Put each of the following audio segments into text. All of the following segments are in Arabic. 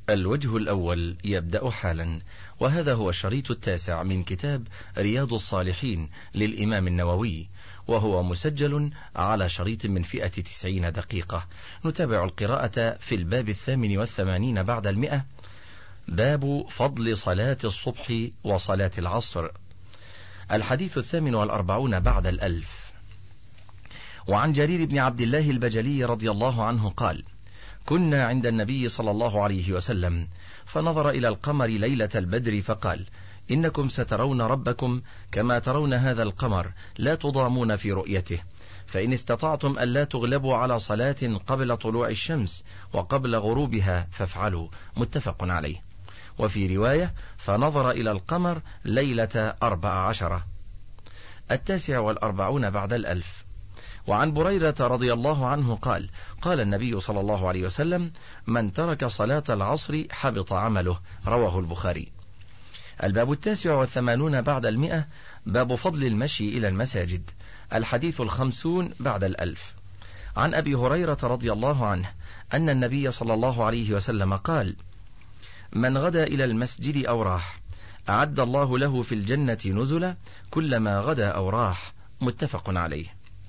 الوجه الأول يبدأ حالا، وهذا هو الشريط 9 من كتاب رياض الصالحين للإمام النووي، وهو مسجل على شريط من فئة 90 دقيقة. نتابع القراءة في الباب 88 بعد 100، باب فضل صلاة الصبح وصلاة العصر. الحديث 48 بعد 1000. وعن جرير بن عبد الله البجلي رضي الله عنه قال: كنا عند النبي صلى الله عليه وسلم فنظر إلى القمر ليلة البدر فقال: إنكم سترون ربكم كما ترون هذا القمر، لا تضامون في رؤيته، فإن استطعتم ألا تغلبوا على صلاة قبل طلوع الشمس وقبل غروبها فافعلوا. متفق عليه. وفي رواية: فنظر إلى القمر ليلة 14. 49 بعد 1000. وعن بريدة رضي الله عنه قال: قال النبي صلى الله عليه وسلم: من ترك صلاة العصر حبط عمله. رواه البخاري. الباب 89 بعد 100، باب فضل المشي إلى المساجد. الحديث 50 بعد 1000. عن أبي هريرة رضي الله عنه أن النبي صلى الله عليه وسلم قال: من غدا إلى المسجد أو راح أعد الله له في الجنة نزلا كلما غدا أو راح. متفق عليه.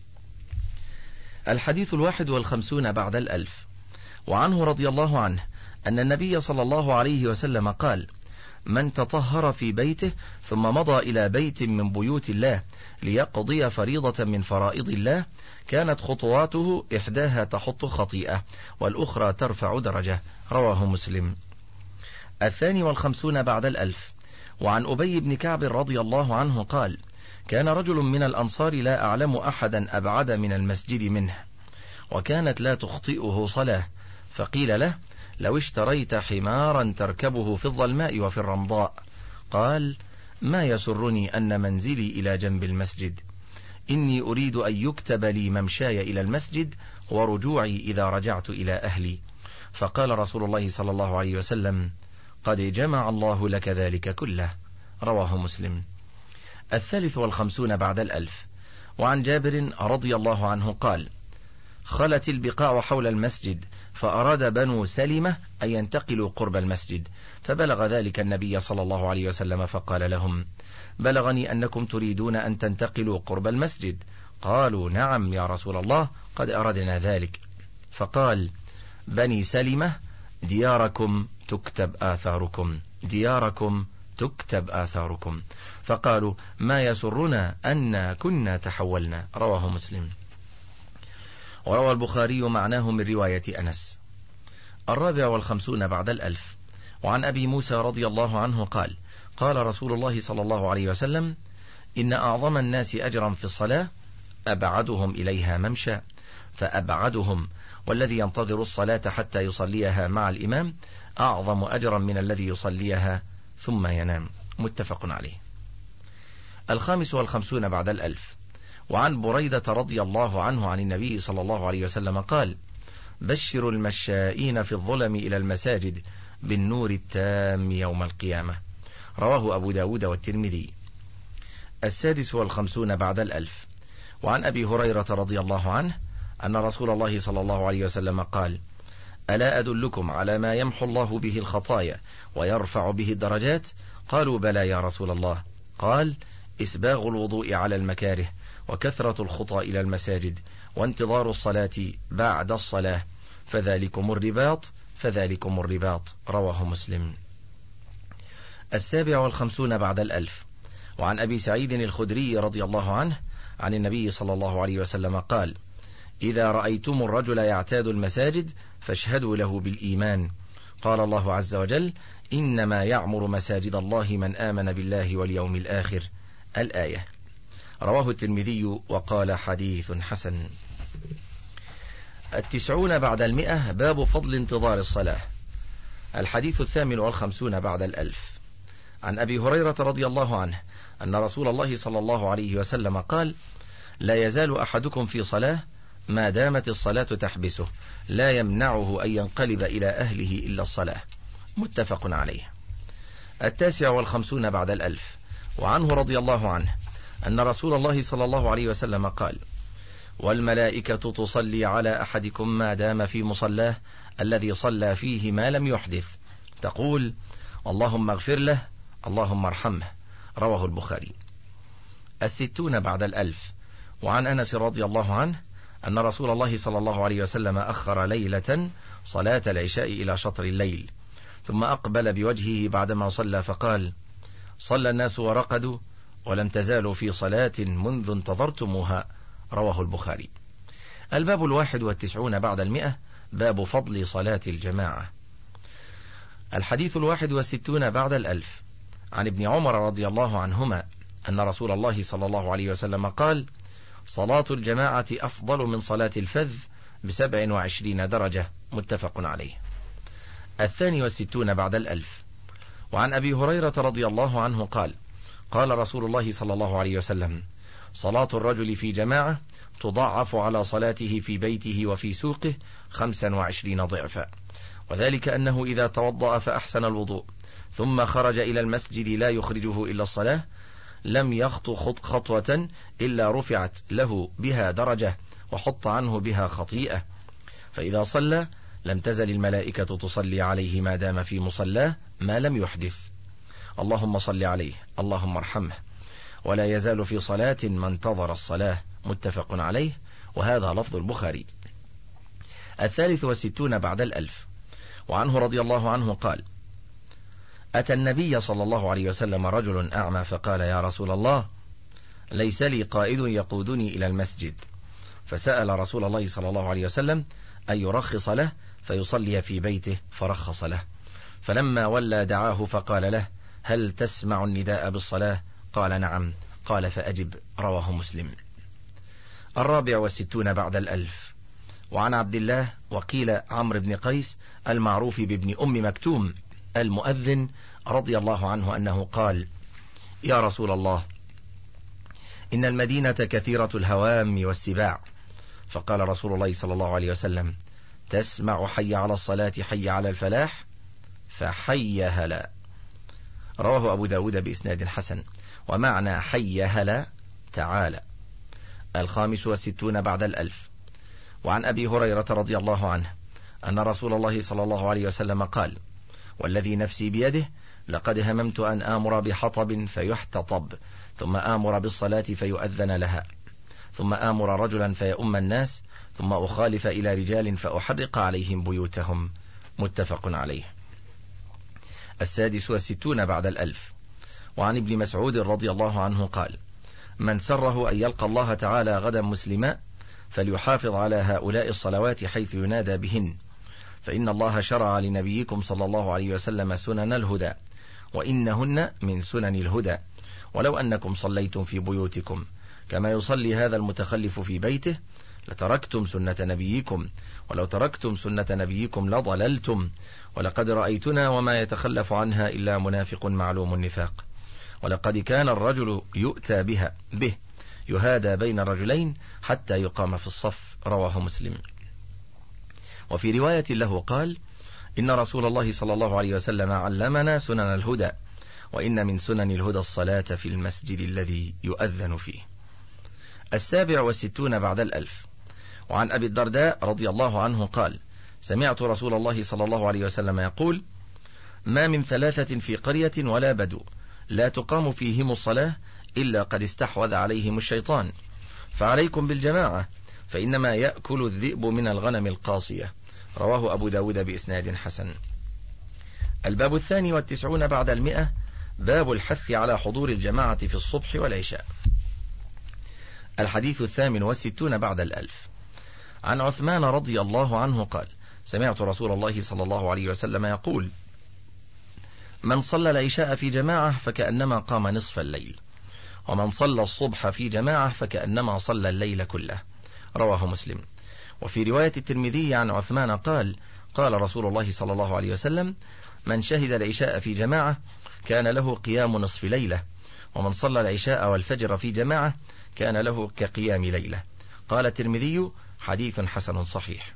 الحديث 51 بعد 1000. وعنه رضي الله عنه أن النبي صلى الله عليه وسلم قال: من تطهر في بيته ثم مضى إلى بيت من بيوت الله ليقضي فريضة من فرائض الله كانت خطواته إحداها تحط خطيئة والأخرى ترفع درجة. رواه مسلم. 52 بعد 1000. وعن أبي بن كعب رضي الله عنه قال: كان رجل من الأنصار لا أعلم أحدا أبعد من المسجد منه، وكانت لا تخطئه صلاة، فقيل له: لو اشتريت حمارا تركبه في الظلماء وفي الرمضاء. قال: ما يسرني أن منزلي إلى جنب المسجد، إني أريد أن يكتب لي ممشاي إلى المسجد ورجوعي إذا رجعت إلى أهلي. فقال رسول الله صلى الله عليه وسلم: قد جمع الله لك ذلك كله. رواه مسلم. 53 بعد 1000. وعن جابر رضي الله عنه قال: خلت البقاع حول المسجد، فأراد بنو سلمة أن ينتقلوا قرب المسجد، فبلغ ذلك النبي صلى الله عليه وسلم فقال لهم: بلغني أنكم تريدون أن تنتقلوا قرب المسجد. قالوا: نعم يا رسول الله، قد أردنا ذلك. فقال: بني سلمة دياركم تكتب آثاركم، دياركم تكتب آثاركم. فقالوا: ما يسرنا أن كنا تحولنا. رواه مسلم. وروى البخاري معناه من رواية أنس. 54 بعد 1000. وعن أبي موسى رضي الله عنه قال: قال رسول الله صلى الله عليه وسلم: إن أعظم الناس أجرا في الصلاة أبعدهم إليها ممشى، فأبعدهم والذي ينتظر الصلاة حتى يصليها مع الإمام أعظم أجرا من الذي يصليها ثم ينام. متفق عليه. 55 بعد 1000. وعن بريدة رضي الله عنه عن النبي صلى الله عليه وسلم قال: بشروا المشائين في الظلم إلى المساجد بالنور التام يوم القيامة. رواه أبو داود والترمذي. 56 بعد 1000. وعن أبي هريرة رضي الله عنه أن رسول الله صلى الله عليه وسلم قال: ألا أدلكم على ما يمحو الله به الخطايا ويرفع به الدرجات؟ قالوا: بلى يا رسول الله. قال: إسباغ الوضوء على المكاره، وكثرة الخطى إلى المساجد، وانتظار الصلاة بعد الصلاة، فذلكم الرباط، فذلكم الرباط. رواه مسلم. 57 بعد 1000. وعن أبي سعيد الخدري رضي الله عنه عن النبي صلى الله عليه وسلم قال: إذا رأيتم الرجل يعتاد المساجد فاشهدوا له بالإيمان. قال الله عز وجل: إنما يعمر مساجد الله من آمن بالله واليوم الآخر. الآية. رواه الترمذي وقال: حديث حسن. 90 بعد 100، باب فضل انتظار الصلاة. الحديث 58 بعد 1000. عن أبي هريرة رضي الله عنه أن رسول الله صلى الله عليه وسلم قال: لا يزال أحدكم في صلاة ما دامت الصلاة تحبسه، لا يمنعه أن ينقلب إلى أهله إلا الصلاة. متفق عليه. 59 بعد 1000. وعنه رضي الله عنه أن رسول الله صلى الله عليه وسلم قال: والملائكة تصلي على أحدكم ما دام في مصلاه الذي صلى فيه ما لم يحدث، تقول: اللهم اغفر له، اللهم ارحمه. رواه البخاري. 60 بعد 1000. وعن أنس رضي الله عنه أن رسول الله صلى الله عليه وسلم أخر ليلة صلاة العشاء إلى شطر الليل، ثم أقبل بوجهه بعدما صلى فقال: صلى الناس ورقدوا ولم تزالوا في صلاة منذ انتظرتموها. رواه البخاري. الباب 91 بعد 100. باب فضل صلاة الجماعة. الحديث 61 بعد 1000. عن ابن عمر رضي الله عنهما أن رسول الله صلى الله عليه وسلم قال: صلاة الجماعة أفضل من صلاة الفذ ب27 درجة. متفق عليه. 62 بعد 1000. وعن أبي هريرة رضي الله عنه قال: قال رسول الله صلى الله عليه وسلم: صلاة الرجل في جماعة تضاعف على صلاته في بيته وفي سوقه 25 ضعفا، وذلك أنه إذا توضأ فأحسن الوضوء ثم خرج إلى المسجد لا يخرجه إلا الصلاة لم يخطو خطوة إلا رفعت له بها درجة وحط عنه بها خطيئة، فإذا صلى لم تزل الملائكة تصلي عليه ما دام في مصلاه ما لم يحدث. اللهم صل عليه، اللهم ارحمه، ولا يزال في صلاة ما انتظر الصلاة. متفق عليه، وهذا لفظ البخاري. 63 بعد 1000. وعنه رضي الله عنه قال: أتى النبي صلى الله عليه وسلم رجل أعمى فقال: يا رسول الله، ليس لي قائد يقودني إلى المسجد، فسأل رسول الله صلى الله عليه وسلم أن يرخص له فيصلي في بيته، فرخص له. فلما ولى دعاه فقال له: هل تسمع النداء بالصلاة؟ قال: نعم. قال: فأجب. رواه مسلم. 64 بعد 1000. وعن عبد الله وقيل عمرو بن قيس المعروف بابن أم مكتوم المؤذن رضي الله عنه أنه قال: يا رسول الله، إن المدينة كثيرة الهوام والسباع. فقال رسول الله صلى الله عليه وسلم: تسمع حي على الصلاة حي على الفلاح؟ فحي هلا. رواه أبو داود بإسناد حسن. ومعنى حي هلا تعالى. 65 بعد 1000. وعن أبي هريرة رضي الله عنه أن رسول الله صلى الله عليه وسلم قال: والذي نفسي بيده لقد هممت أن آمر بحطب فيحتطب، ثم آمر بالصلاة فيؤذن لها، ثم آمر رجلا فيؤم الناس، ثم أخالف إلى رجال فأحرق عليهم بيوتهم. متفق عليه. 66 بعد 1000. وعن ابن مسعود رضي الله عنه قال: من سره أن يلقى الله تعالى غدا مسلما فليحافظ على هؤلاء الصلوات حيث ينادى بهن، فإن الله شرع لنبيكم صلى الله عليه وسلم سنن الهدى، وإنهن من سنن الهدى، ولو أنكم صليتم في بيوتكم كما يصلي هذا المتخلف في بيته لتركتم سنة نبيكم، ولو تركتم سنة نبيكم لضللتم، ولقد رأيتنا وما يتخلف عنها إلا منافق معلوم النفاق، ولقد كان الرجل يؤتى به يهادى بين الرجلين حتى يقام في الصف. رواه مسلم. وفي رواية له قال: إن رسول الله صلى الله عليه وسلم علمنا سنن الهدى، وإن من سنن الهدى الصلاة في المسجد الذي يؤذن فيه. 67 بعد 1000. وعن أبي الدرداء رضي الله عنه قال: سمعت رسول الله صلى الله عليه وسلم يقول: ما من 3 في قرية ولا بدو لا تقام فيهم الصلاة إلا قد استحوذ عليهم الشيطان، فعليكم بالجماعة، فإنما يأكل الذئب من الغنم القاصية. رواه أبو داود بإسناد حسن. الباب 92 بعد 100. باب الحث على حضور الجماعة في الصبح والعشاء. الحديث 68 بعد 1000. عن عثمان رضي الله عنه قال: سمعت رسول الله صلى الله عليه وسلم يقول: من صلى العشاء في جماعة فكأنما قام نصف الليل، ومن صلى الصبح في جماعة فكأنما صلى الليل كله. رواه مسلم. وفي رواية الترمذي عن عثمان قال: قال رسول الله صلى الله عليه وسلم: من شهد العشاء في جماعة كان له قيام نصف ليلة، ومن صلى العشاء والفجر في جماعة كان له كقيام ليلة. قال الترمذي: حديث حسن صحيح.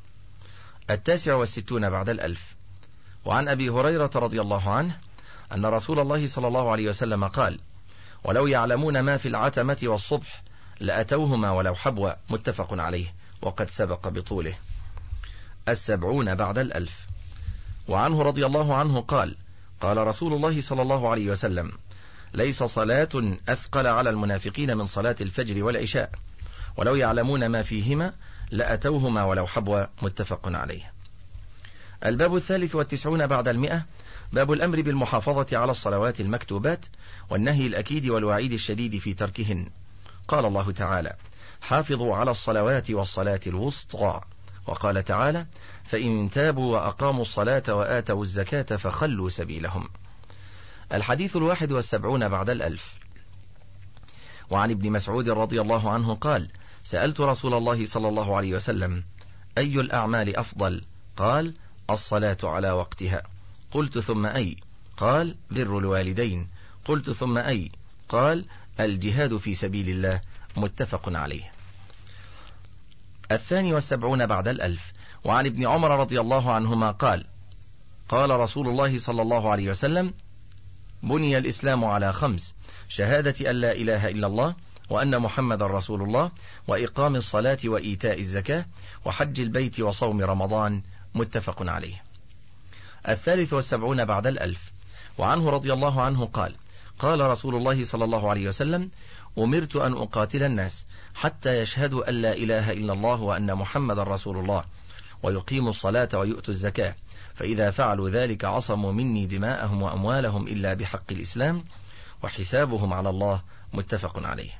69 بعد 1000. وعن أبي هريرة رضي الله عنه أن رسول الله صلى الله عليه وسلم قال: ولو يعلمون ما في العتمة والصبح لأتوهما ولو حبوا. متفق عليه، وقد سبق بطوله. 70 بعد 1000. وعنه رضي الله عنه قال: قال رسول الله صلى الله عليه وسلم: ليس صلاة أثقل على المنافقين من صلاة الفجر والعشاء، ولو يعلمون ما فيهما لأتوهما ولو حبوا. متفق عليه. الباب 93 بعد 100، باب الأمر بالمحافظة على الصلوات المكتوبات والنهي الأكيد والوعيد الشديد في تركهن. قال الله تعالى: حافظوا على الصلوات والصلاة الوسطى. وقال تعالى: فإن تابوا وأقاموا الصلاة وآتوا الزكاة فخلوا سبيلهم. الحديث 71 بعد 1000. وعن ابن مسعود رضي الله عنه قال: سألت رسول الله صلى الله عليه وسلم: أي الأعمال أفضل؟ قال: الصلاة على وقتها. قلت: ثم أي؟ قال: بر الوالدين. قلت: ثم أي؟ قال: الجهاد في سبيل الله. متفق عليه. 72 بعد 1000. وعن ابن عمر رضي الله عنهما قال: قال رسول الله صلى الله عليه وسلم: بني الإسلام على 5: شهادة أن لا إله إلا الله وأن محمد رسول الله، وإقام الصلاة وإيتاء الزكاة، وحج البيت وصوم رمضان. متفق عليه. 73 بعد 1000. وعنه رضي الله عنه قال: قال رسول الله صلى الله عليه وسلم: أمرت أن أقاتل الناس حتى يشهدوا أن لا إله إلا الله وأن محمد رسول الله، ويقيموا الصلاة ويؤتوا الزكاة، فإذا فعلوا ذلك عصموا مني دماءهم وأموالهم إلا بحق الإسلام، وحسابهم على الله. متفق عليه.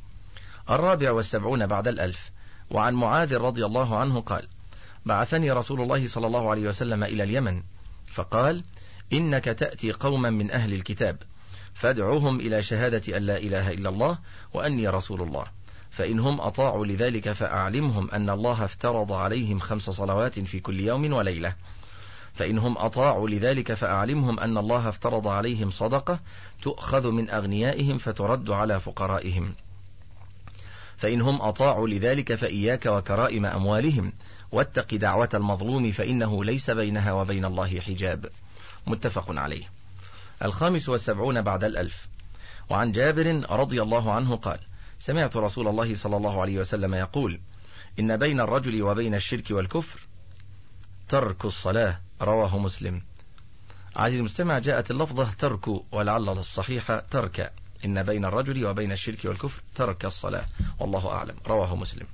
74 بعد 1000. وعن معاذ رضي الله عنه قال: بعثني رسول الله صلى الله عليه وسلم إلى اليمن، فقال: إنك تأتي قوما من أهل الكتاب، فادعوهم إلى شهادة أن لا إله إلا الله وأني رسول الله، فإنهم أطاعوا لذلك فأعلمهم أن الله افترض عليهم 5 صلوات في كل يوم وليلة، فإنهم أطاعوا لذلك فأعلمهم أن الله افترض عليهم صدقة تؤخذ من أغنيائهم فترد على فقرائهم، فإنهم أطاعوا لذلك فإياك وكرائم أموالهم، واتق دعوة المظلوم فإنه ليس بينها وبين الله حجاب. متفق عليه. 75 بعد 1000. وعن جابر رضي الله عنه قال: سمعت رسول الله صلى الله عليه وسلم يقول: إن بين الرجل وبين الشرك والكفر ترك الصلاة. رواه مسلم. عزيزي المستمع، جاءت اللفظة ترك، ولعل الصحيح ترك. إن بين الرجل وبين الشرك والكفر ترك الصلاة، والله أعلم. رواه مسلم.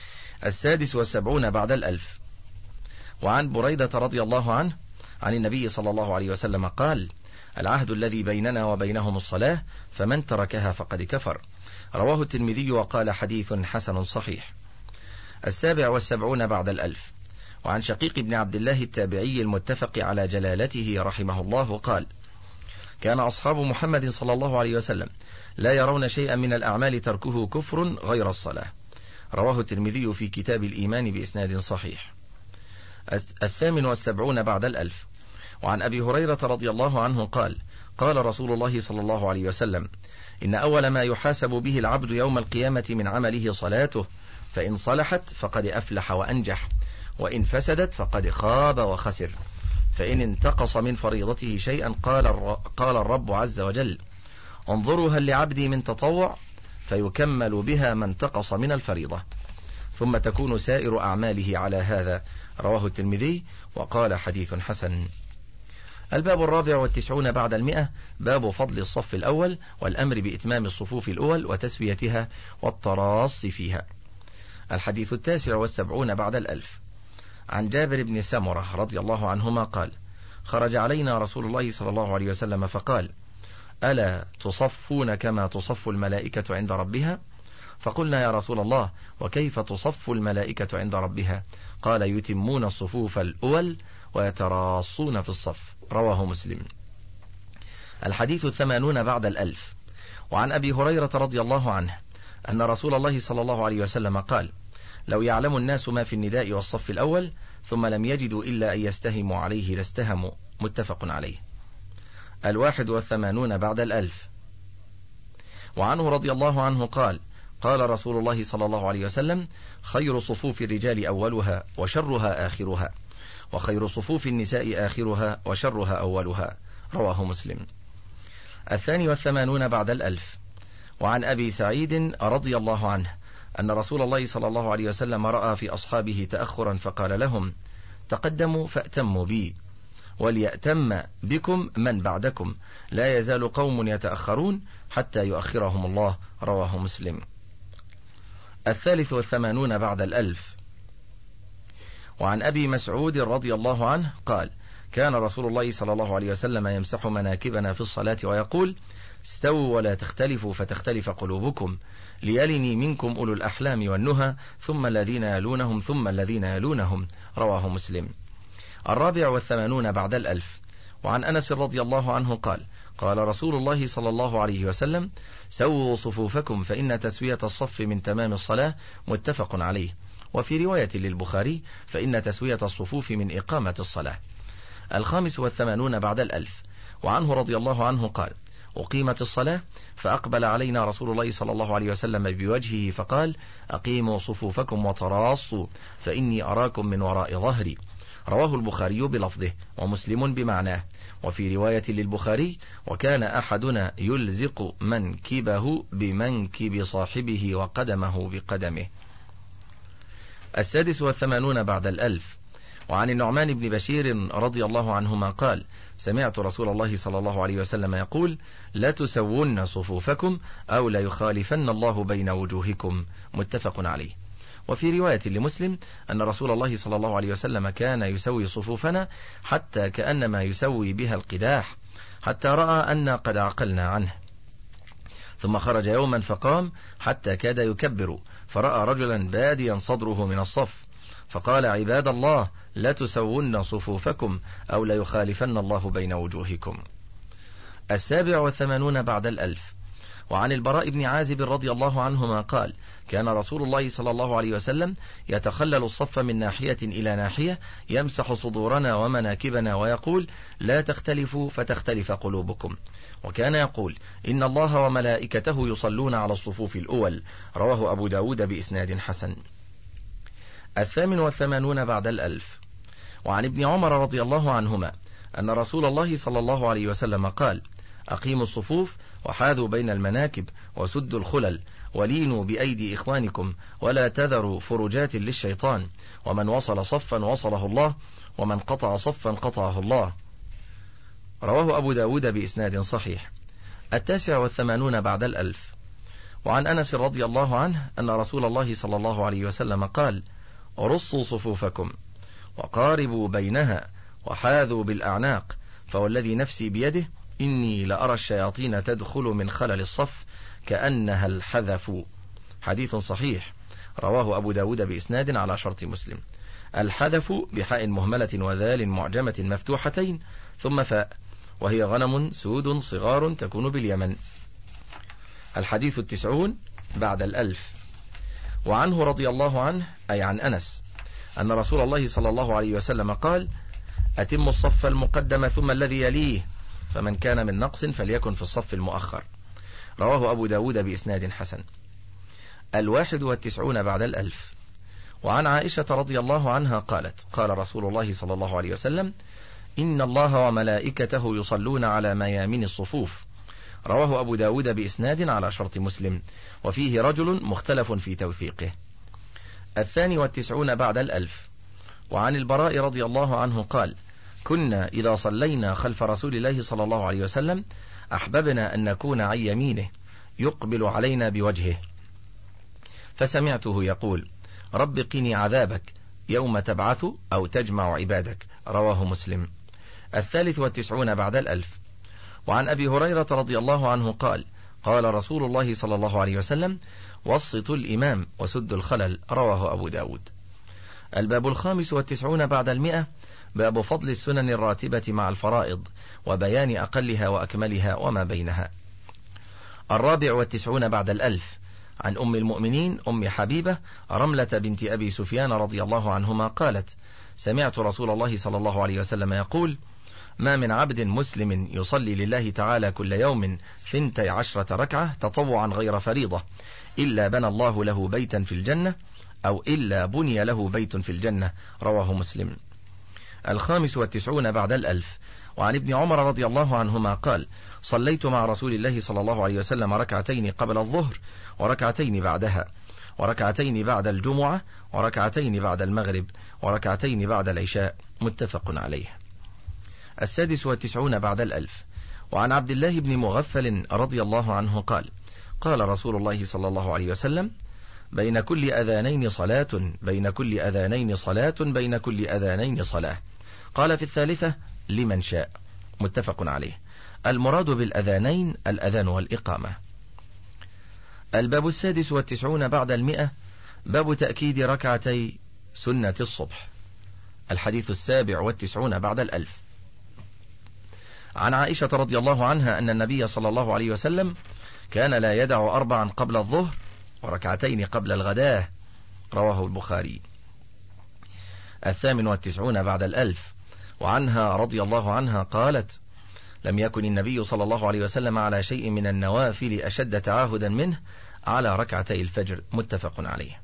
76 بعد 1000. وعن بريدة رضي الله عنه عن النبي صلى الله عليه وسلم قال: العهد الذي بيننا وبينهم الصلاة، فمن تركها فقد كفر. رواه الترمذي وقال: حديث حسن صحيح. 77 بعد 1000. وعن شقيق بن عبد الله التابعي المتفق على جلالته رحمه الله قال: كان أصحاب محمد صلى الله عليه وسلم لا يرون شيئا من الأعمال تركه كفر غير الصلاة. رواه الترمذي في كتاب الإيمان بإسناد صحيح. 78 بعد 1000. وعن أبي هريرة رضي الله عنه قال: قال رسول الله صلى الله عليه وسلم: إن أول ما يحاسب به العبد يوم القيامة من عمله صلاته، فإن صلحت فقد أفلح وأنجح، وإن فسدت فقد خاب وخسر. فإن انتقص من فريضته شيئا قال الرب عز وجل: انظروا هل لعبدي من تطوع، فيكمل بها ما انتقص من الفريضة، ثم تكون سائر أعماله على هذا. رواه الترمذي وقال: حديث حسن. الباب 94 بعد 100، باب فضل الصف الأول والأمر بإتمام الصفوف الأول وتسويتها والتراص فيها. الحديث 79 بعد 1000. عن جابر بن سمرة رضي الله عنهما قال: خرج علينا رسول الله صلى الله عليه وسلم فقال: ألا تصفون كما تصف الملائكة عند ربها؟ فقلنا: يا رسول الله، وكيف تصف الملائكة عند ربها؟ قال: يتمون الصفوف الأول ويتراصون في الصف. رواه مسلم. الحديث 80 بعد 1000. وعن أبي هريرة رضي الله عنه أن رسول الله صلى الله عليه وسلم قال: لو يعلم الناس ما في النداء والصف الأول ثم لم يجدوا إلا أن يستهموا عليه لاستهموا. متفق عليه. 81 بعد 1000. وعنه رضي الله عنه قال: قال رسول الله صلى الله عليه وسلم: خير صفوف الرجال أولها وشرها آخرها، وخير صفوف النساء آخرها وشرها أولها. رواه مسلم. 82 بعد 1000. وعن أبي سعيد رضي الله عنه أن رسول الله صلى الله عليه وسلم رأى في أصحابه تأخرا فقال لهم: تقدموا فأتموا بي. وليأتم بكم من بعدكم، لا يزال قوم يتأخرون حتى يؤخرهم الله. رواه مسلم. 83 بعد 1000. وعن أبي مسعود رضي الله عنه قال: كان رسول الله صلى الله عليه وسلم يمسح مناكبنا في الصلاة ويقول: استووا ولا تختلفوا فتختلف قلوبكم، ليلني منكم أولو الأحلام والنهى، ثم الذين يلونهم ثم الذين يلونهم. رواه مسلم. 84 بعد 1000. وعن أنس رضي الله عنه قال: قال رسول الله صلى الله عليه وسلم: سووا صفوفكم فإن تسوية الصف من تمام الصلاة. متفق عليه. وفي رواية للبخاري: فإن تسوية الصفوف من إقامة الصلاة. 85 بعد 1000. وعنه رضي الله عنه قال: أقيمت الصلاة فأقبل علينا رسول الله صلى الله عليه وسلم بوجهه فقال: أقيموا صفوفكم وتراصوا فإني أراكم من وراء ظهري. رواه البخاري بلفظه ومسلم بمعناه. وفي رواية للبخاري: وكان أحدنا يلزق منكبه بمنكب صاحبه وقدمه بقدمه. 86 بعد 1000. وعن النعمان بن بشير رضي الله عنهما قال: سمعت رسول الله صلى الله عليه وسلم يقول: لا تسون صفوفكم أو لا يخالفن الله بين وجوهكم. متفق عليه. وفي رواية لمسلم أن رسول الله صلى الله عليه وسلم كان يسوي صفوفنا حتى كأنما يسوي بها القداح، حتى رأى أن قد عقلنا عنه. ثم خرج يوما فقام حتى كاد يكبر، فرأى رجلا باديا صدره من الصف، فقال: عباد الله، لا تسون صفوفكم أو لا يخالفن الله بين وجوهكم. 87 بعد 1000. وعن البراء بن عازب رضي الله عنهما قال: كان رسول الله صلى الله عليه وسلم يتخلل الصف من ناحية إلى ناحية، يمسح صدورنا ومناكبنا ويقول: لا تختلفوا فتختلف قلوبكم. وكان يقول: إن الله وملائكته يصلون على الصفوف الأول. رواه أبو داود بإسناد حسن. 88 بعد 1000. وعن ابن عمر رضي الله عنهما أن رسول الله صلى الله عليه وسلم قال: أقيموا الصفوف وحاذوا بين المناكب وسدوا الخلل ولينوا بأيدي إخوانكم ولا تذروا فرجات للشيطان، ومن وصل صفا وصله الله، ومن قطع صفا قطعه الله. رواه أبو داود بإسناد صحيح. 89 بعد 1000. وعن أنس رضي الله عنه أن رسول الله صلى الله عليه وسلم قال: رصوا صفوفكم وقاربوا بينها وحاذوا بالأعناق، فوالذي نفسي بيده إني لأرى الشياطين تدخل من خلل الصف كأنها الحذف. حديث صحيح. رواه أبو داود بإسناد على شرط مسلم. الحذف بحاء مهملة وذال معجمة مفتوحتين ثم فاء، وهي غنم سود صغار تكون باليمن. الحديث 90 بعد 1000. وعنه رضي الله عنه أي عن أنس أن رسول الله صلى الله عليه وسلم قال: أتم الصف المقدم ثم الذي يليه، فمن كان من نقص فليكن في الصف المؤخر. رواه أبو داود بإسناد حسن. 91 بعد 1000. وعن عائشة رضي الله عنها قالت: قال رسول الله صلى الله عليه وسلم: إن الله وملائكته يصلون على ميامن الصفوف. رواه أبو داود بإسناد على شرط مسلم، وفيه رجل مختلف في توثيقه. 92 بعد 1000. وعن البراء رضي الله عنه قال: كنا إذا صلينا خلف رسول الله صلى الله عليه وسلم أحببنا أن نكون عن يمينه يقبل علينا بوجهه، فسمعته يقول: رب قني عذابك يوم تبعث أو تجمع عبادك. رواه مسلم. 93 بعد 1000. وعن أبي هريرة رضي الله عنه قال: قال رسول الله صلى الله عليه وسلم: وسطوا الإمام وسدوا الخلل. رواه أبو داود. الباب 95 بعد 100. باب فضل السنن الراتبة مع الفرائض وبيان أقلها وأكملها وما بينها. 94 بعد 1000. عن أم المؤمنين أم حبيبة رملة بنت أبي سفيان رضي الله عنهما قالت: سمعت رسول الله صلى الله عليه وسلم يقول: ما من عبد مسلم يصلي لله تعالى كل يوم 12 ركعة تطوعا غير فريضة إلا بنى الله له بيتا في الجنة، أو إلا بني له بيت في الجنة. رواه مسلم. 95 بعد 1000. وعن ابن عمر رضي الله عنهما قال: صليت مع رسول الله صلى الله عليه وسلم ركعتين قبل الظهر وركعتين بعدها، وركعتين بعد الجمعة، وركعتين بعد المغرب، وركعتين بعد العشاء. متفق عليه. 96 بعد 1000. وعن عبد الله بن مغفل رضي الله عنه قال: قال رسول الله صلى الله عليه وسلم: بين كل أذانين صلاة، بين كل أذانين صلاة، بين كل أذانين صلاة. قال في الثالثة: لمن شاء. متفق عليه. المراد بالأذانين الأذان والإقامة. الباب 96 بعد 100، باب تأكيد ركعتي سنة الصبح. الحديث 97 بعد 1000. عن عائشة رضي الله عنها أن النبي صلى الله عليه وسلم كان لا يدع 4 قبل الظهر وركعتين قبل الغداة، رواه البخاري. 98 بعد 1000. وعنها رضي الله عنها قالت: لم يكن النبي صلى الله عليه وسلم على شيء من النوافل أشد تعاهدا منه على ركعتي الفجر. متفق عليه.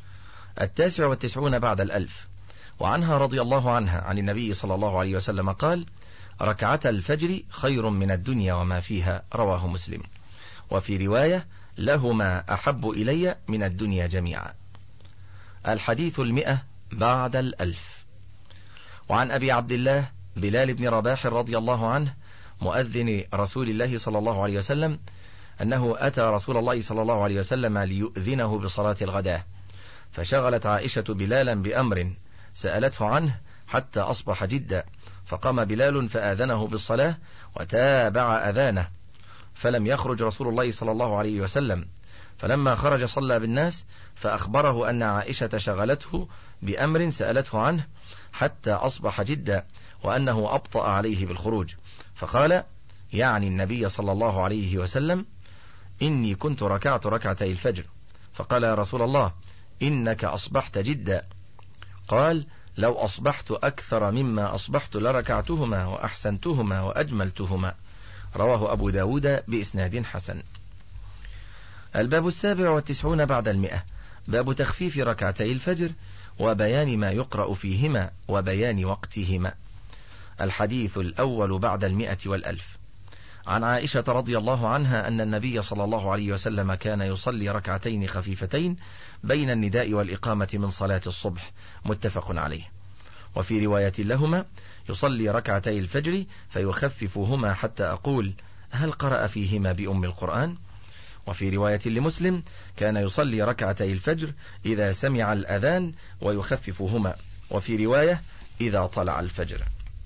99 بعد 1000. وعنها رضي الله عنها عن النبي صلى الله عليه وسلم قال: ركعتا الفجر خير من الدنيا وما فيها، رواه مسلم. وفي رواية: لهما أحب إلي من الدنيا جميعا. الحديث 100 بعد 1000. وعن أبي عبد الله بلال بن رباح رضي الله عنه مؤذن رسول الله صلى الله عليه وسلم أنه أتى رسول الله صلى الله عليه وسلم ليؤذنه بصلاة الغداة، فشغلت عائشة بلالا بأمر سألته عنه حتى أصبح جدا، فقام بلال فآذنه بالصلاة وتابع أذانه، فلم يخرج رسول الله صلى الله عليه وسلم، فلما خرج صلى بالناس فأخبره أن عائشة شغلته بأمر سألته عنه حتى أصبح جدا، وأنه أبطأ عليه بالخروج، فقال: يعني النبي صلى الله عليه وسلم: إني كنت ركعت ركعتي الفجر. فقال: يا رسول الله، إنك أصبحت جدا. قال: لو أصبحت أكثر مما أصبحت لركعتهما وأحسنتهما وأجملتهما، رواه أبو داود بإسناد حسن. الباب 97 بعد 100، باب تخفيف ركعتي الفجر وبيان ما يقرأ فيهما وبيان وقتهما. الحديث الأول بعد 100 والألف. عن عائشة رضي الله عنها أن النبي صلى الله عليه وسلم كان يصلي ركعتين خفيفتين بين النداء والإقامة من صلاة الصبح. متفق عليه. وفي رواية لهما: يصلي ركعتي الفجر فيخففهما حتى أقول: هل قرأ فيهما بأم القرآن؟ وفي رواية لمسلم: كان يصلي ركعتي الفجر إذا سمع الأذان ويخففهما. وفي رواية: إذا طلع الفجر.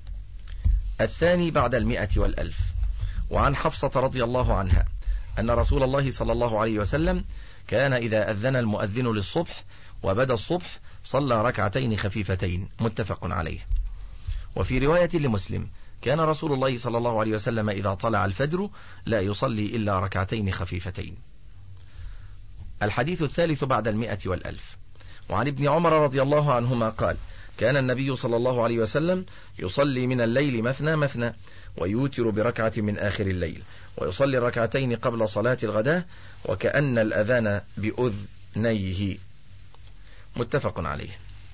الثاني بعد 100 والألف. وعن حفصة رضي الله عنها أن رسول الله صلى الله عليه وسلم كان إذا أذن المؤذن للصبح وبدا الصبح صلى ركعتين خفيفتين. متفق عليه. وفي رواية لمسلم: كان رسول الله صلى الله عليه وسلم إذا طلع الفجر لا يصلي إلا ركعتين خفيفتين. الحديث الثالث بعد 100 والألف. وعن ابن عمر رضي الله عنهما قال: كان النبي صلى الله عليه وسلم يصلي من الليل مثنى مثنى ويوتر بركعة من آخر الليل، ويصلي ركعتين قبل صلاة الغداء وكأن الأذان بأذنيه. متفق عليه.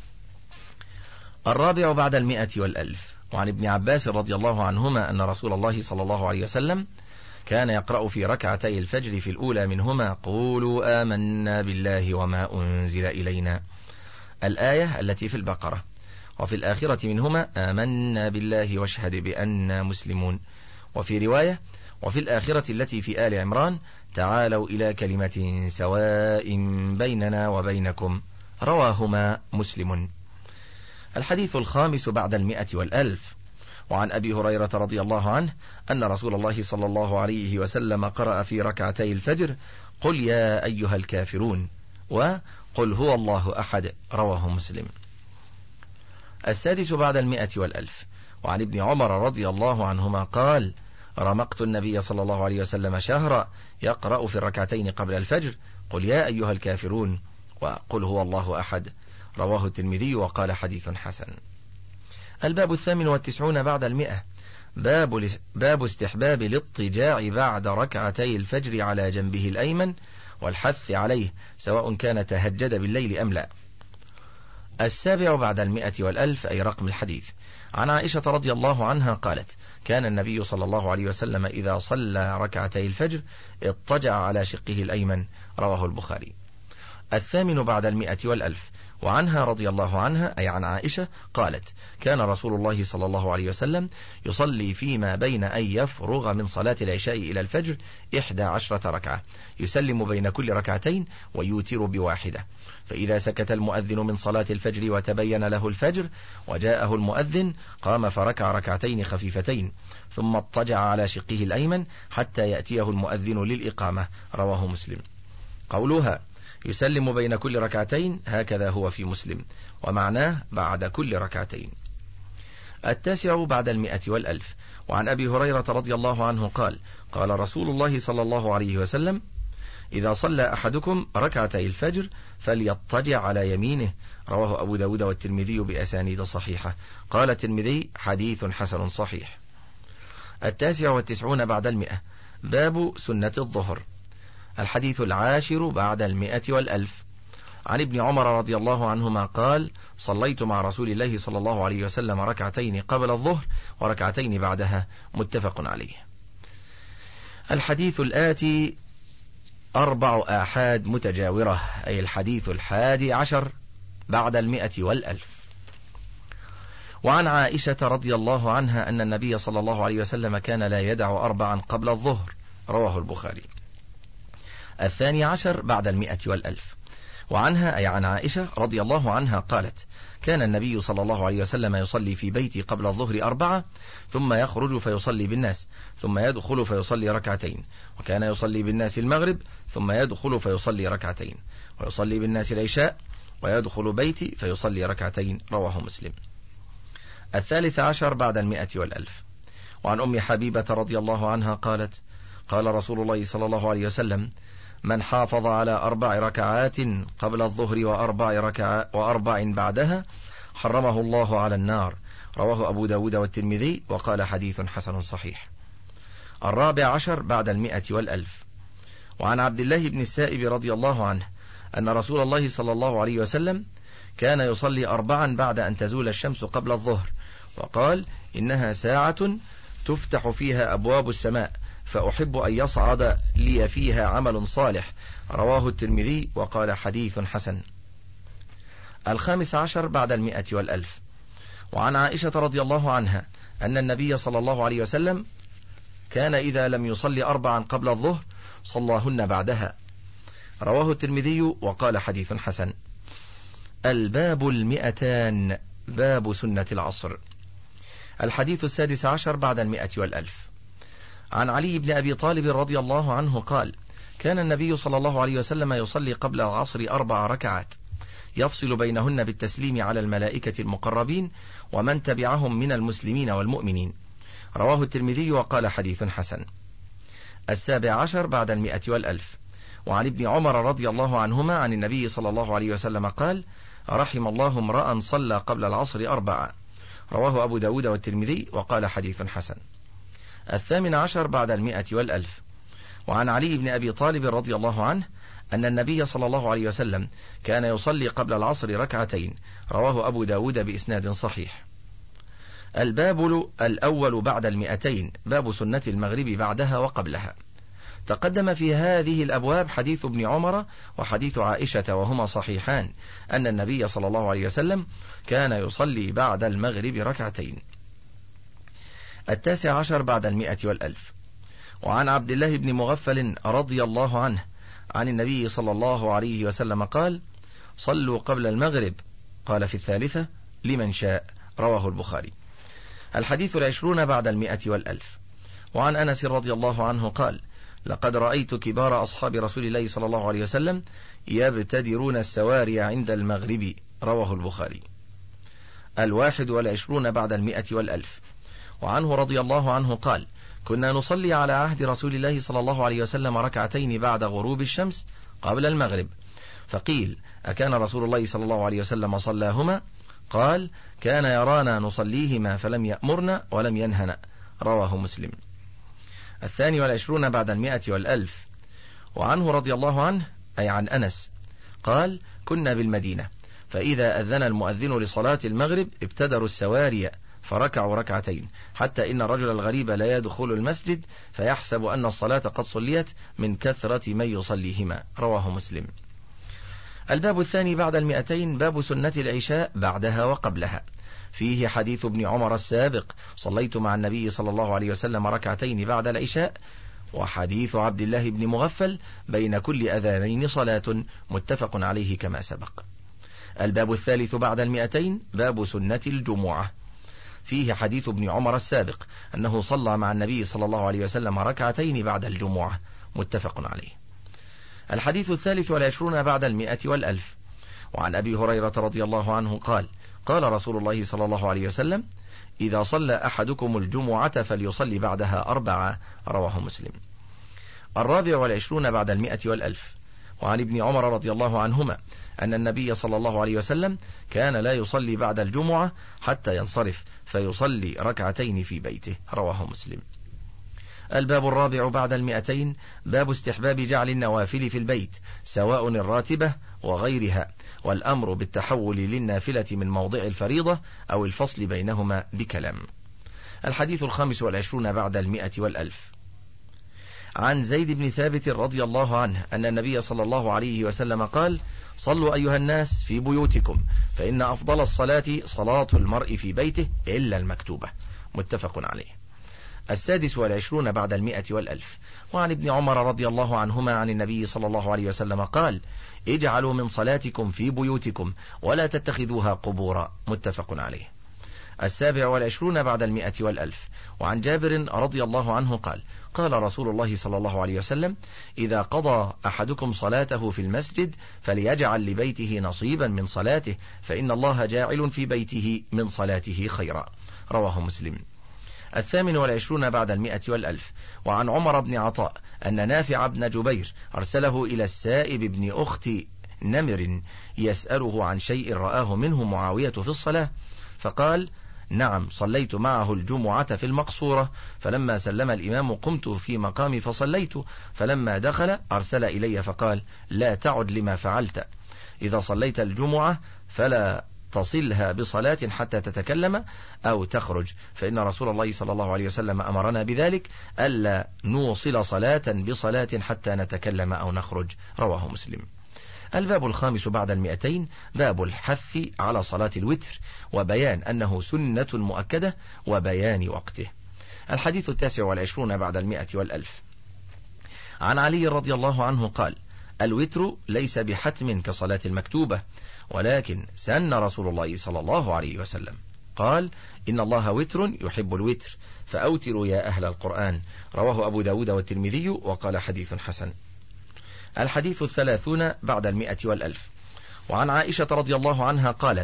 الرابع بعد 100 والألف. وعن ابن عباس رضي الله عنهما أن رسول الله صلى الله عليه وسلم كان يقرأ في ركعتي الفجر في الأولى منهما: قولوا آمنا بالله وما أنزل إلينا، الآية التي في البقرة، وفي الآخرة منهما: آمنا بالله واشهد بأننا مسلمون. وفي رواية: وفي الآخرة التي في آل عمران: تعالوا إلى كلمة سواء بيننا وبينكم، رواهما مسلم. الحديث الخامس بعد 100 والألف. وعن أبي هريرة رضي الله عنه أن رسول الله صلى الله عليه وسلم قرأ في ركعتي الفجر: قل يا أيها الكافرون، وقل هو الله أحد، رواه مسلم. السادس بعد 100 والألف. وعن ابن عمر رضي الله عنهما قال: رمقت النبي صلى الله عليه وسلم شهرا يقرأ في الركعتين قبل الفجر: قل يا أيها الكافرون، وقل هو الله أحد، رواه الترمذي وقال حديث حسن. الباب 98 بعد 100، باب استحباب الاضطجاع بعد ركعتي الفجر على جنبه الأيمن والحث عليه سواء كان تهجد بالليل أم لا. السابع بعد 100 والألف، أي رقم الحديث. عن عائشة رضي الله عنها قالت: كان النبي صلى الله عليه وسلم إذا صلى ركعتي الفجر اضطجع على شقه الأيمن، رواه البخاري. الثامن بعد 100 و1000. وعنها رضي الله عنها أي عن عائشة قالت: كان رسول الله صلى الله عليه وسلم يصلي فيما بين أن يفرغ من صلاة العشاء إلى الفجر 11 ركعة، يسلم بين كل ركعتين ويوتر بواحدة، فإذا سكت المؤذن من صلاة الفجر وتبين له الفجر وجاءه المؤذن قام فركع ركعتين خفيفتين، ثم اضطجع على شقه الأيمن حتى يأتيه المؤذن للإقامة. رواه مسلم. قولها يسلم بين كل ركعتين هكذا هو في مسلم، ومعناه بعد كل ركعتين. التاسع بعد 100 و1000. وعن أبي هريرة رضي الله عنه قال: قال رسول الله صلى الله عليه وسلم: إذا صلى أحدكم ركعتي الفجر فليضطجع على يمينه. رواه أبو داود والترمذي بأسانيد صحيحة. قال الترمذي: حديث حسن صحيح. 99 بعد 100. باب سنة الظهر. الحديث 10 بعد 100 و1000. عن ابن عمر رضي الله عنهما قال: صليت مع رسول الله صلى الله عليه وسلم ركعتين قبل الظهر وركعتين بعدها. متفق عليه. الحديث الآتي 4 آحاد متجاورة، أي الحديث 11 بعد 100 و1000. وعن عائشة رضي الله عنها أن النبي صلى الله عليه وسلم كان لا يدع 4 قبل الظهر. رواه البخاري. 12 بعد 100 و1000. وعنها أي عن عائشة رضي الله عنها قالت: كان النبي صلى الله عليه وسلم يصلي في بيتي قبل الظهر 4 ثم يخرج فيصلي بالناس ثم يدخل فيصلي ركعتين، وكان يصلي بالناس المغرب ثم يدخل فيصلي ركعتين، ويصلي بالناس العشاء ويدخل بيتي فيصلي ركعتين. رواه مسلم. 13 بعد 100 و1000. وعن أم حبيبة رضي الله عنها قالت: قال رسول الله صلى الله عليه وسلم: من حافظ على 4 ركعات قبل الظهر وأربع بعدها حرمه الله على النار. رواه أبو داود والترمذي وقال: حديث حسن صحيح. 14 بعد 100 و1000. وعن عبد الله بن السائب رضي الله عنه أن رسول الله صلى الله عليه وسلم كان يصلي 4 بعد أن تزول الشمس قبل الظهر، وقال: إنها ساعة تفتح فيها أبواب السماء، فأحب أن يصعد لي فيها عمل صالح. رواه الترمذي وقال: حديث حسن. 15 بعد 100 و1000. وعن عائشة رضي الله عنها أن النبي صلى الله عليه وسلم كان إذا لم يصلي 4 قبل الظهر صلاهن بعدها. رواه الترمذي وقال: حديث حسن. الباب 200. باب سنة العصر. الحديث 16 بعد 100 و1000. عن علي بن أبي طالب رضي الله عنه قال: كان النبي صلى الله عليه وسلم يصلي قبل العصر 4 ركعات يفصل بينهن بالتسليم على الملائكة المقربين ومن تبعهم من المسلمين والمؤمنين. رواه الترمذي وقال: حديث حسن. 17 بعد 100 و1000. وعن ابن عمر رضي الله عنهما عن النبي صلى الله عليه وسلم قال: رحم الله امرأ صلى قبل العصر 4. رواه أبو داود والترمذي وقال: حديث حسن. 18 بعد 100 و1000. وعن علي بن أبي طالب رضي الله عنه أن النبي صلى الله عليه وسلم كان يصلي قبل العصر 2 ركعتين. رواه أبو داود بإسناد صحيح. الباب الأول بعد 200. باب سنة المغرب بعدها وقبلها. تقدم في هذه الأبواب حديث ابن عمر وحديث عائشة وهما صحيحان أن النبي صلى الله عليه وسلم كان يصلي بعد المغرب 2 ركعتين. 19 بعد 100 و1000. وعن عبد الله بن مغفل رضي الله عنه عن النبي صلى الله عليه وسلم قال: صلوا قبل المغرب، قال في 3 لمن شاء. رواه البخاري. الحديث 20 بعد 100 و1000. وعن أنس رضي الله عنه قال: لقد رأيت كبار أصحاب رسول الله صلى الله عليه وسلم يبتدرون السواري عند المغرب. رواه البخاري. 21 بعد 100 و1000. وعنه رضي الله عنه قال: كنا نصلي على عهد رسول الله صلى الله عليه وسلم 2 ركعتين بعد غروب الشمس قبل المغرب، فقيل: أكان رسول الله صلى الله عليه وسلم صلاهما؟ قال: كان يرانا نصليهما فلم يأمرنا ولم ينهنا. رواه مسلم. 22 بعد 100 و1000. وعنه رضي الله عنه أي عن أنس قال: كنا بالمدينة فإذا أذن المؤذن لصلاة المغرب ابتدروا السواري فركعوا 2 ركعتين، حتى إن الرجل الغريب لا يدخل المسجد فيحسب أن الصلاة قد صليت من كثرة من يصليهما. رواه مسلم. الباب الثاني بعد 200 باب سنة العشاء بعدها وقبلها. فيه حديث ابن عمر السابق: صليت مع النبي صلى الله عليه وسلم ركعتين بعد العشاء، وحديث عبد الله بن مغفل: بين كل أذانين صلاة، متفق عليه كما سبق. الباب الثالث بعد 200 باب سنة الجمعة. فيه حديث ابن عمر السابق أنه صلى مع النبي صلى الله عليه وسلم ركعتين بعد الجمعة، متفق عليه. الحديث 23 بعد 100 و1000. وعن أبي هريرة رضي الله عنه قال: قال رسول الله صلى الله عليه وسلم: إذا صلى أحدكم الجمعة فليصلي بعدها 4، رواه مسلم. 24 بعد 100 و1000. وعن ابن عمر رضي الله عنهما أن النبي صلى الله عليه وسلم كان لا يصلي بعد الجمعة حتى ينصرف فيصلي ركعتين في بيته، رواه مسلم. الباب الرابع بعد 200 باب استحباب جعل النوافل في البيت سواء الراتبة وغيرها، والأمر بالتحول للنافلة من موضع الفريضة أو الفصل بينهما بكلام. الحديث 25 بعد 100 و1000. عن زيد بن ثابت رضي الله عنه أن النبي صلى الله عليه وسلم قال: صلوا أيها الناس في بيوتكم، فإن أفضل الصلاة صلاة المرء في بيته إلا المكتوبة، متفق عليه. 26 بعد 100 و1000. وعن ابن عمر رضي الله عنهما عن النبي صلى الله عليه وسلم قال: اجعلوا من صلاتكم في بيوتكم ولا تتخذوها قبورا، متفق عليه. 27 بعد 100 و1000. وعن جابر رضي الله عنه قال: قال رسول الله صلى الله عليه وسلم: إذا قضى أحدكم صلاته في المسجد فليجعل لبيته نصيبا من صلاته، فإن الله جاعل في بيته من صلاته خيرا، رواه مسلم. 28 بعد 100 و1000. وعن عمر بن عطاء أن نافع بن جبير أرسله إلى السائب بن أخت نمر يسأله عن شيء رآه منه معاوية في الصلاة، فقال: نعم، صليت معه الجمعة في المقصورة، فلما سلم الإمام قمت في مقامي فصليت، فلما دخل أرسل إلي فقال: لا تعد لما فعلت، إذا صليت الجمعة فلا تصلها بصلاة حتى تتكلم أو تخرج، فإن رسول الله صلى الله عليه وسلم أمرنا بذلك، ألا نوصل صلاة بصلاة حتى نتكلم أو نخرج، رواه مسلم. الباب الخامس بعد 200 باب الحث على صلاة الوتر وبيان أنه سنة مؤكدة وبيان وقته. الحديث 29 بعد 100 و1000. عن علي رضي الله عنه قال: الوتر ليس بحتم كصلاة المكتوبة، ولكن سن رسول الله صلى الله عليه وسلم، قال: إن الله وتر يحب الوتر فأوتروا يا أهل القرآن، رواه أبو داود والترمذي وقال حديث حسن. الحديث 30 بعد 100 و1000. وعن عائشة رضي الله عنها قالت: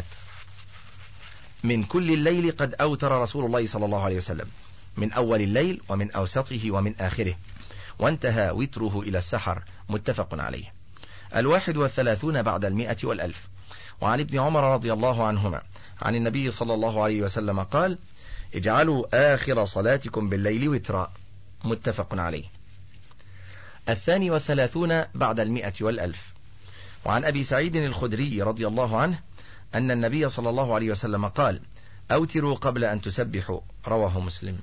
من كل الليل قد أوتر رسول الله صلى الله عليه وسلم، من أول الليل ومن أوسطه ومن آخره، وانتهى وتره إلى السحر، متفق عليه. 31 بعد 100 و1000. وعن ابن عمر رضي الله عنهما عن النبي صلى الله عليه وسلم قال: اجعلوا آخر صلاتكم بالليل وترا، متفق عليه. 32 بعد 100 و1000. وعن أبي سعيد الخدري رضي الله عنه أن النبي صلى الله عليه وسلم قال: أوتروا قبل أن تسبحوا، رواه مسلم.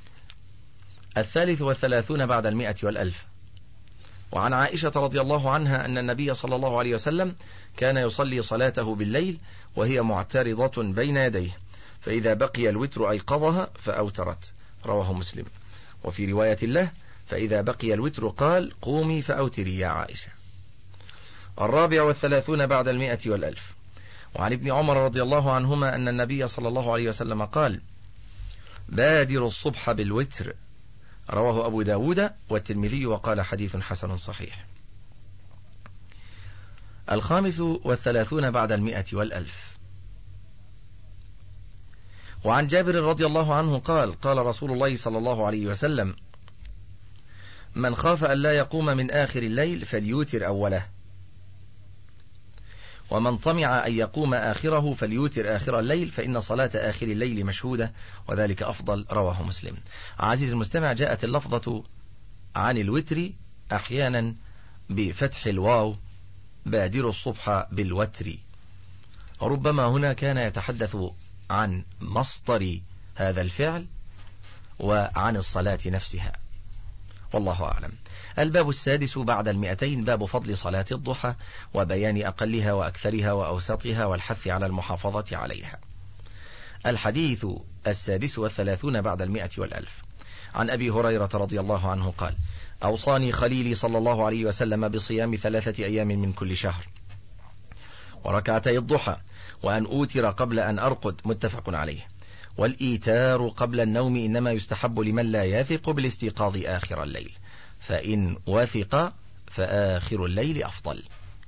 33 بعد 100 و1000. وعن عائشة رضي الله عنها أن النبي صلى الله عليه وسلم كان يصلي صلاته بالليل وهي معترضة بين يديه، فإذا بقي الوتر أيقظها فأوترت، رواه مسلم. وفي رواية له: فإذا بقي الوتر قال: قومي فأوتري يا عائشة. 34 بعد 100 و1000. وعن ابن عمر رضي الله عنهما أن النبي صلى الله عليه وسلم قال: بادروا الصبح بالوتر، رواه أبو داود والترمذي وقال حديث حسن صحيح. 35 بعد 100 و1000. وعن جابر رضي الله عنه قال: قال رسول الله صلى الله عليه وسلم: من خاف أن لا يقوم من آخر الليل فليوتر أوله، ومن طمع أن يقوم آخره فليوتر آخر الليل، فإن صلاة آخر الليل مشهودة وذلك أفضل، رواه مسلم. عزيز المستمع، جاءت اللفظة عن الوتر أحيانا بفتح الواو: بادروا الصبح بالوتر، ربما هنا كان يتحدث عن مصدر هذا الفعل وعن الصلاة نفسها، والله أعلم. الباب السادس بعد 200 باب فضل صلاة الضحى وبيان أقلها وأكثرها وأوسطها والحث على المحافظة عليها. الحديث 36 بعد 100 عن أبي هريرة رضي الله عنه قال: أوصاني خليلي صلى الله عليه وسلم بصيام 3 أيام من كل شهر وركعتي الضحى وأن أوتر قبل أن أرقد، متفق عليه. والإيتار قبل النوم إنما يستحب لمن لا يثق بالاستيقاظ آخر الليل، فإن وثق فآخر الليل أفضل.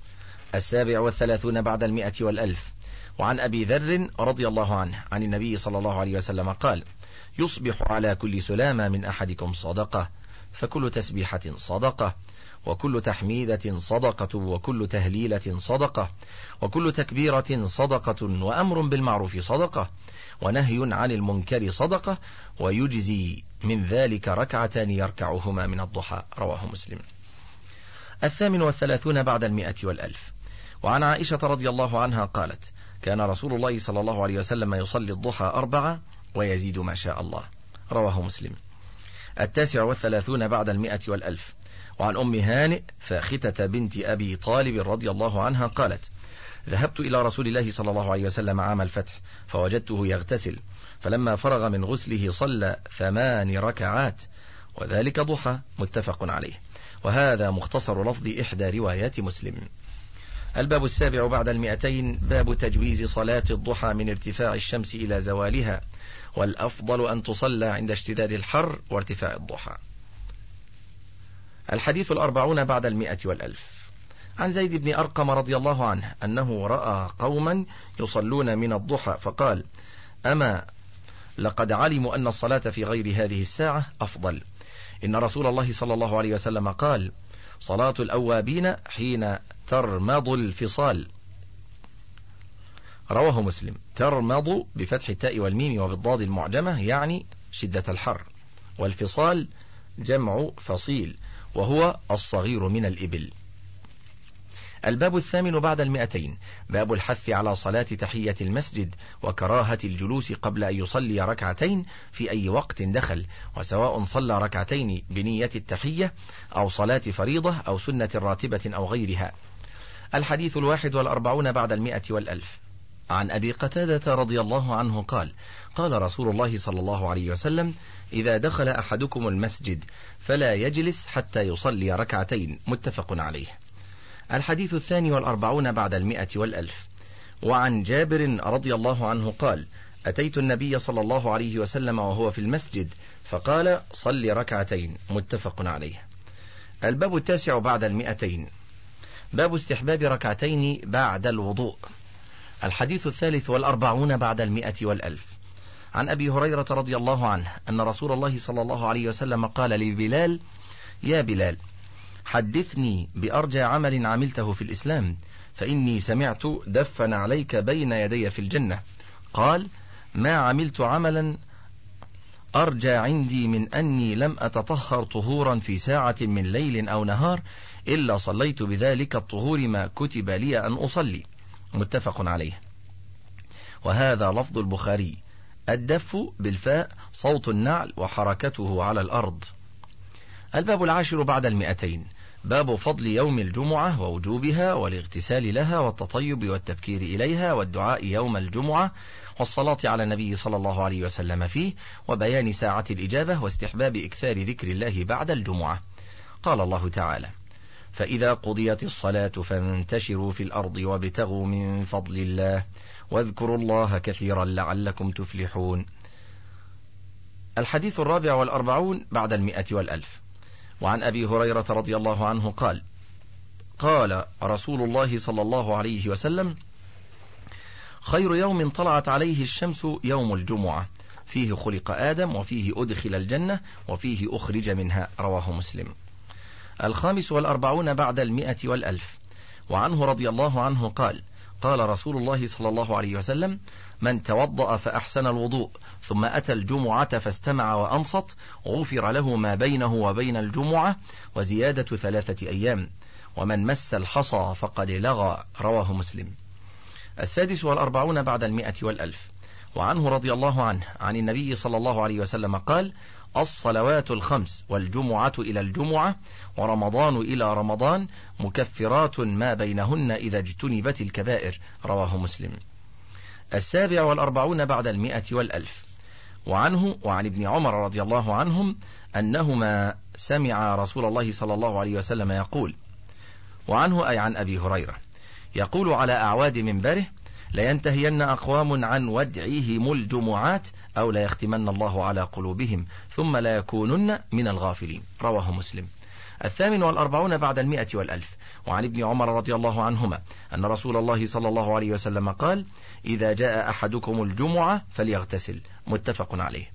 37 بعد 100 وعن أبي ذر رضي الله عنه عن النبي صلى الله عليه وسلم قال: يصبح على كل سلامة من أحدكم صدقة، فكل تسبيحة صدقة، وكل تحميدة صدقة، وكل تهليلة صدقة، وكل تكبيرة صدقة، وأمر بالمعروف صدقة، ونهي عن المنكر صدقة، ويجزي من ذلك 2 يركعهما من الضحى، رواه مسلم. 38 بعد 100 وعن عائشة رضي الله عنها قالت: كان رسول الله صلى الله عليه وسلم يصلي الضحى 4 ويزيد ما شاء الله، رواه مسلم. 39 بعد 100 وعن أم هانئ فاختة بنت أبي طالب رضي الله عنها قالت: ذهبت إلى رسول الله صلى الله عليه وسلم عام الفتح فوجدته يغتسل، فلما فرغ من غسله صلى 8 ركعات وذلك ضحى، متفق عليه. وهذا مختصر لفظ إحدى روايات مسلم. الباب 7 بعد 200 باب تجويز صلاة الضحى من ارتفاع الشمس إلى زوالها، والأفضل أن تصلى عند اشتداد الحر وارتفاع الضحى. الحديث 40 بعد 100 عن زيد بن أرقم رضي الله عنه أنه رأى قوما يصلون من الضحى فقال: أما لقد علموا أن الصلاة في غير هذه الساعة أفضل، إن رسول الله صلى الله عليه وسلم قال: صلاة الأوابين حين ترمض الفصال، رواه مسلم. ترمض بفتح التاء والميم وبالضاد المعجمة يعني شدة الحر، والفصال جمع فصيل وهو الصغير من الإبل. الباب 8 بعد 200 باب الحث على صلاة تحية المسجد وكراهة الجلوس قبل أن يصلي 2 ركعتين في أي وقت دخل، وسواء صلى 2 ركعتين بنية التحية أو صلاة فريضة أو سنة راتبة أو غيرها. الحديث 41 بعد 100 عن أبي قتادة رضي الله عنه قال: قال رسول الله صلى الله عليه وسلم: إذا دخل أحدكم المسجد فلا يجلس حتى يصلي 2 ركعتين، متفق عليه. الحديث 42 بعد 100 وعن جابر رضي الله عنه قال: أتيت النبي صلى الله عليه وسلم وهو في المسجد فقال: صل 2 ركعتين، متفق عليه. الباب 9 بعد 200 باب استحباب 2 ركعتين بعد الوضوء. الحديث 43 بعد 100 عن أبي هريرة رضي الله عنه أن رسول الله صلى الله عليه وسلم قال لبلال: يا بلال، حدثني بأرجى عمل عملته في الإسلام، فإني سمعت دفن عليك بين يدي في الجنة. قال: ما عملت عملا أرجى عندي من أني لم أتطهر طهورا في ساعة من ليل أو نهار إلا صليت بذلك الطهور ما كتب لي أن أصلي، متفق عليه. وهذا لفظ البخاري: الدف بالفاء صوت النعل وحركته على الأرض. الباب 10 بعد 200 باب فضل يوم الجمعة ووجوبها والاغتسال لها والتطيب والتبكير إليها والدعاء يوم الجمعة والصلاة على النبي صلى الله عليه وسلم فيه، وبيان ساعة الإجابة واستحباب إكثار ذكر الله بعد الجمعة. قال الله تعالى: فإذا قضيت الصلاة فانتشروا في الأرض وابتغوا من فضل الله واذكروا الله كثيرا لعلكم تفلحون. الحديث 44 بعد 100 وعن أبي هريرة رضي الله عنه قال: قال رسول الله صلى الله عليه وسلم: خير يوم طلعت عليه الشمس يوم الجمعة، فيه خلق آدم وفيه أدخل الجنة وفيه أخرج منها، رواه مسلم. 45 بعد 100 وعنه رضي الله عنه قال: قال رسول الله صلى الله عليه وسلم: من توضأ فأحسن الوضوء ثم أتى الجمعة فاستمع وأنصت غفر له ما بينه وبين الجمعة وزيادة 3 أيام، ومن مس الحصى فقد لغى، رواه مسلم. 46 بعد 100 وعنه رضي الله عنه عن النبي صلى الله عليه وسلم قال: الصلوات الخمس والجمعة إلى الجمعة ورمضان إلى رمضان مكفرات ما بينهن إذا اجتنبت الكبائر. رواه مسلم. 47 بعد 100 و1000. وعنه وعن ابن عمر رضي الله عنهم أنهما سمع رسول الله صلى الله عليه وسلم يقول، وعنه أي عن أبي هريرة، يقول على أعواد منبره: لينتهين أقوام عن ودعهم الجمعات أو ليختمن الله على قلوبهم ثم لا يكونن من الغافلين. رواه مسلم. 48 بعد 100 و1000. وعن ابن عمر رضي الله عنهما أن رسول الله صلى الله عليه وسلم قال: إذا جاء أحدكم الجمعة فليغتسل. متفق عليه.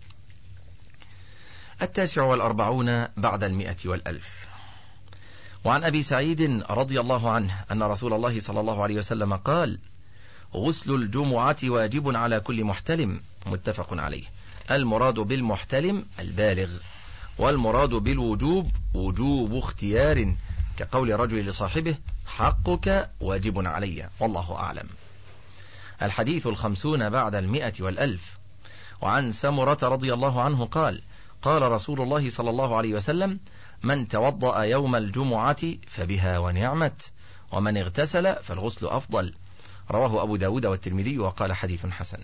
49 بعد 100 و1000. وعن أبي سعيد رضي الله عنه أن رسول الله صلى الله عليه وسلم قال: غسل الجمعة واجب على كل محتلم. متفق عليه. المراد بالمحتلم البالغ، والمراد بالوجوب وجوب اختيار، كقول رجل لصاحبه: حقك واجب علي، والله أعلم. 50 بعد 100 و1000. وعن سمرة رضي الله عنه قال: قال رسول الله صلى الله عليه وسلم: من توضأ يوم الجمعة فبها ونعمت، ومن اغتسل فالغسل أفضل. رواه أبو داود والترمذي وقال: حديث حسن.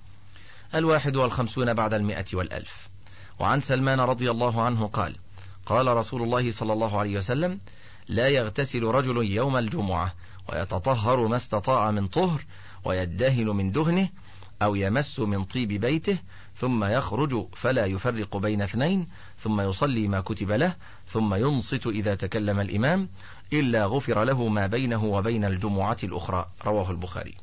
51 بعد 100 و1000. وعن سلمان رضي الله عنه قال: قال رسول الله صلى الله عليه وسلم: لا يغتسل رجل يوم الجمعة ويتطهر ما استطاع من طهر ويدهن من دهنه أو يمس من طيب بيته ثم يخرج فلا يفرق بين اثنين ثم يصلي ما كتب له ثم ينصت إذا تكلم الإمام إلا غفر له ما بينه وبين الجمعة الأخرى. رواه البخاري.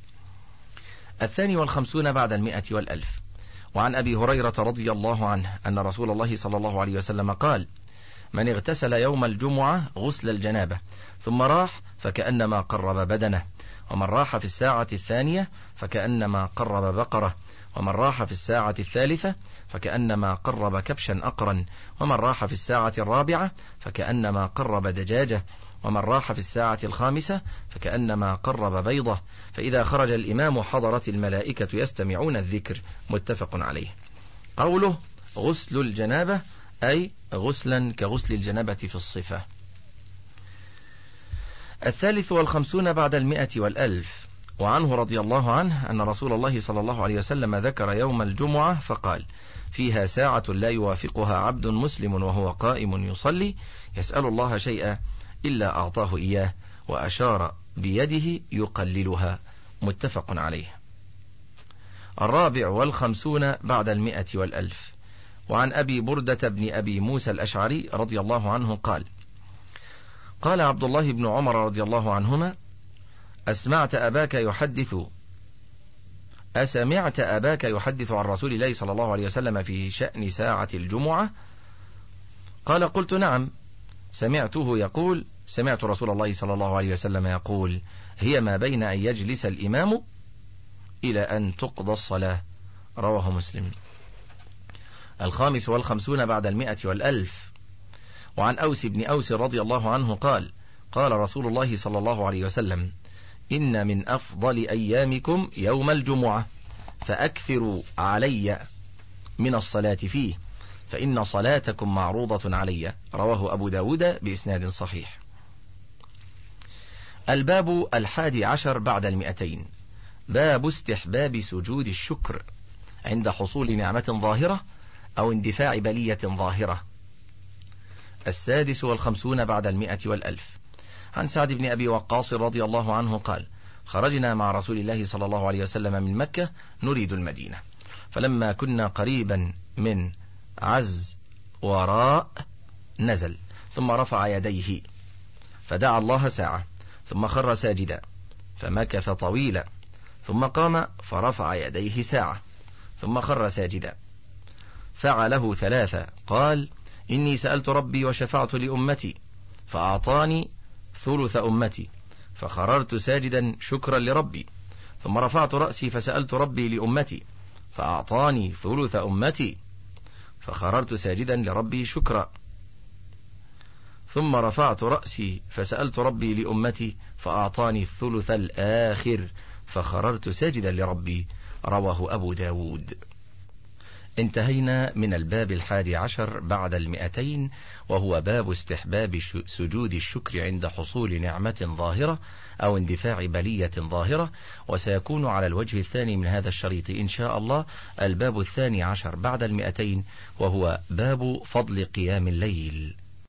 52 بعد 100 و1000. وعن أبي هريرة رضي الله عنه أن رسول الله صلى الله عليه وسلم قال: من اغتسل يوم الجمعة غسل الجنابة ثم راح فكأنما قرب بدنه، ومن راح في الساعة الثانية فكأنما قرب بقرة، ومن راح في الساعة الثالثة فكأنما قرب كبشا أقرا، ومن راح في الساعة الرابعة فكأنما قرب دجاجة، ومن راح في الساعة الخامسة فكأنما قرب بيضة، فإذا خرج الإمام حضرت الملائكة يستمعون الذكر. متفق عليه. قوله غسل الجنابة أي غسلا كغسل الجنابة في الصفة. 53 بعد 100 و1000. وعنه رضي الله عنه أن رسول الله صلى الله عليه وسلم ذكر يوم الجمعة فقال: فيها ساعة لا يوافقها عبد مسلم وهو قائم يصلي يسأل الله شيئا إلا أعطاه إياه، وأشار بيده يقللها. متفق عليه. 54 بعد 100 و1000. وعن أبي بردة بن أبي موسى الأشعري رضي الله عنه قال: قال عبد الله بن عمر رضي الله عنهما: أسمعت أباك يحدث عن رسول الله صلى الله عليه وسلم في شأن ساعة الجمعة؟ قال: قلت نعم، سمعته يقول: سمعت رسول الله صلى الله عليه وسلم يقول: هي ما بين أن يجلس الإمام إلى أن تقضى الصلاة. رواه مسلم. 55 بعد 100 و1000. وعن أوس بن أوس رضي الله عنه قال: قال رسول الله صلى الله عليه وسلم: إن من أفضل أيامكم يوم الجمعة، فأكثروا علي من الصلاة فيه، فإن صلاتكم معروضة علي. رواه أبو داود بإسناد صحيح. الباب 11 بعد 200. باب استحباب سجود الشكر عند حصول نعمة ظاهرة أو اندفاع بلية ظاهرة. 56 بعد 100 و1000. عن سعد بن أبي وقاص رضي الله عنه قال: خرجنا مع رسول الله صلى الله عليه وسلم من مكة نريد المدينة، فلما كنا قريبا من عز وراء نزل ثم رفع يديه فدعا الله ساعة ثم خر ساجدا فمكث طويلا ثم قام فرفع يديه ساعة ثم خر ساجدا فعله 3. قال: إني سألت ربي وشفعت لأمتي فأعطاني ثلث أمتي، فخررت ساجدا شكرا لربي، ثم رفعت رأسي فسألت ربي لأمتي فأعطاني ثلث أمتي، فخررت ساجدا لربي شكرا، ثم رفعت رأسي فسألت ربي لأمتي فأعطاني الثلث الآخر، فخررت ساجدا لربي. رواه أبو داود. انتهينا من الباب 11 بعد 200، وهو باب استحباب سجود الشكر عند حصول نعمة ظاهرة أو اندفاع بلية ظاهرة. وسيكون على الوجه الثاني من هذا الشريط إن شاء الله الباب 12 بعد 200، وهو باب فضل قيام الليل.